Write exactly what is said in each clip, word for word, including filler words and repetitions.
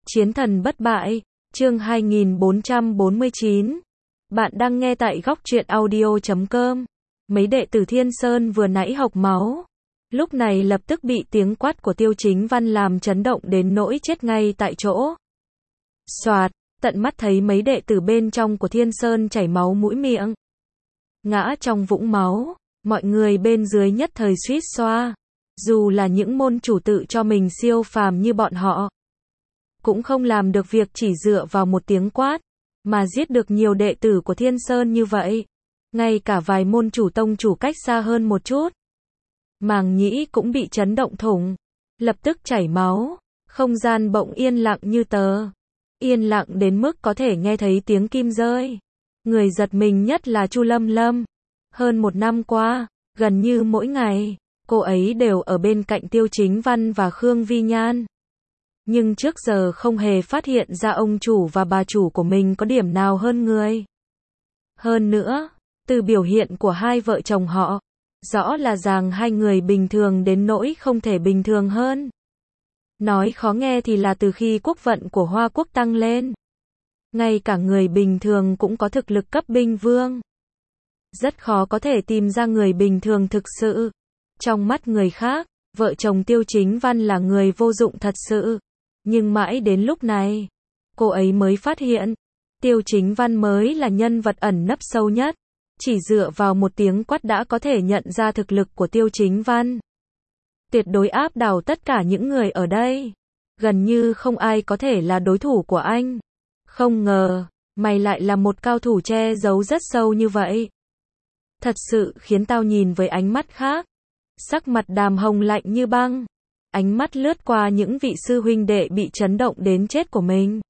Chiến thần bất bại, chương hai nghìn bốn trăm bốn mươi chín. Bạn đang nghe tại góc truyện audio chấm com. Mấy đệ tử Thiên Sơn vừa nãy hộc máu, lúc này lập tức bị tiếng quát của Tiêu Chính Văn làm chấn động đến nỗi chết ngay tại chỗ. Soạt, tận mắt thấy mấy đệ tử bên trong của Thiên Sơn chảy máu mũi miệng, ngã trong vũng máu, mọi người bên dưới nhất thời suýt xoa. Dù là những môn chủ tự cho mình siêu phàm như bọn họ, cũng không làm được việc chỉ dựa vào một tiếng quát mà giết được nhiều đệ tử của Thiên Sơn như vậy. Ngay cả vài môn chủ tông chủ cách xa hơn một chút, màng nhĩ cũng bị chấn động thủng, lập tức chảy máu, không gian bỗng yên lặng như tờ. Yên lặng đến mức có thể nghe thấy tiếng kim rơi. Người giật mình nhất là Chu Lâm Lâm. Hơn một năm qua, gần như mỗi ngày, cô ấy đều ở bên cạnh Tiêu Chính Văn và Khương Vi Nhan. Nhưng trước giờ không hề phát hiện ra ông chủ và bà chủ của mình có điểm nào hơn người. Hơn nữa, từ biểu hiện của hai vợ chồng họ, rõ là rằng hai người bình thường đến nỗi không thể bình thường hơn. Nói khó nghe thì là từ khi quốc vận của Hoa Quốc tăng lên, ngay cả người bình thường cũng có thực lực cấp binh vương. Rất khó có thể tìm ra người bình thường thực sự. Trong mắt người khác, vợ chồng Tiêu Chính Văn là người vô dụng thật sự. Nhưng mãi đến lúc này, cô ấy mới phát hiện, Tiêu Chính Văn mới là nhân vật ẩn nấp sâu nhất. Chỉ dựa vào một tiếng quát đã có thể nhận ra thực lực của Tiêu Chính Văn. Tuyệt đối áp đảo tất cả những người ở đây. Gần như không ai có thể là đối thủ của anh. Không ngờ, mày lại là một cao thủ che giấu rất sâu như vậy. Thật sự khiến tao nhìn với ánh mắt khác. Sắc mặt Đàm Hồng lạnh như băng. Ánh mắt lướt qua những vị sư huynh đệ bị chấn động đến chết của mình.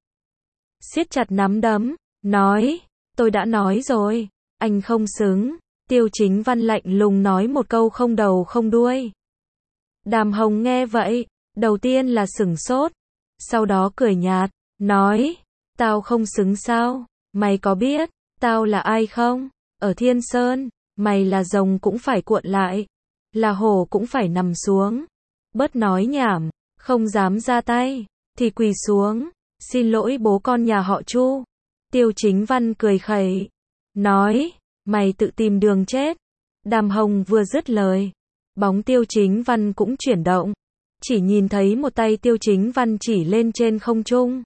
Siết chặt nắm đấm, nói, tôi đã nói rồi, anh không xứng. Tiêu Chính Văn lạnh lùng nói một câu không đầu không đuôi. Đàm Hồng nghe vậy, đầu tiên là sửng sốt, sau đó cười nhạt, nói, tao không xứng sao, mày có biết, tao là ai không? Ở Thiên Sơn, mày là rồng cũng phải cuộn lại, là hổ cũng phải nằm xuống. Bớt nói nhảm, không dám ra tay, thì quỳ xuống, xin lỗi bố con nhà họ Chu. Tiêu Chính Văn cười khẩy, nói, mày tự tìm đường chết. Đàm Hồng vừa dứt lời, bóng Tiêu Chính Văn cũng chuyển động, chỉ nhìn thấy một tay Tiêu Chính Văn chỉ lên trên không trung.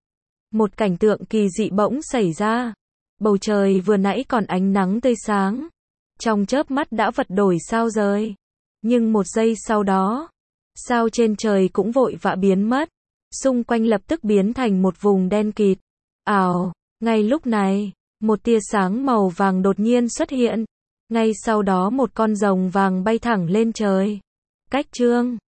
Một cảnh tượng kỳ dị bỗng xảy ra, bầu trời vừa nãy còn ánh nắng tươi sáng, trong chớp mắt đã vật đổi sao rời. Nhưng một giây sau đó, sao trên trời cũng vội vã biến mất, xung quanh lập tức biến thành một vùng đen kịt. Ảo, ngay lúc này, một tia sáng màu vàng đột nhiên xuất hiện, ngay sau đó một con rồng vàng bay thẳng lên trời. Cách chương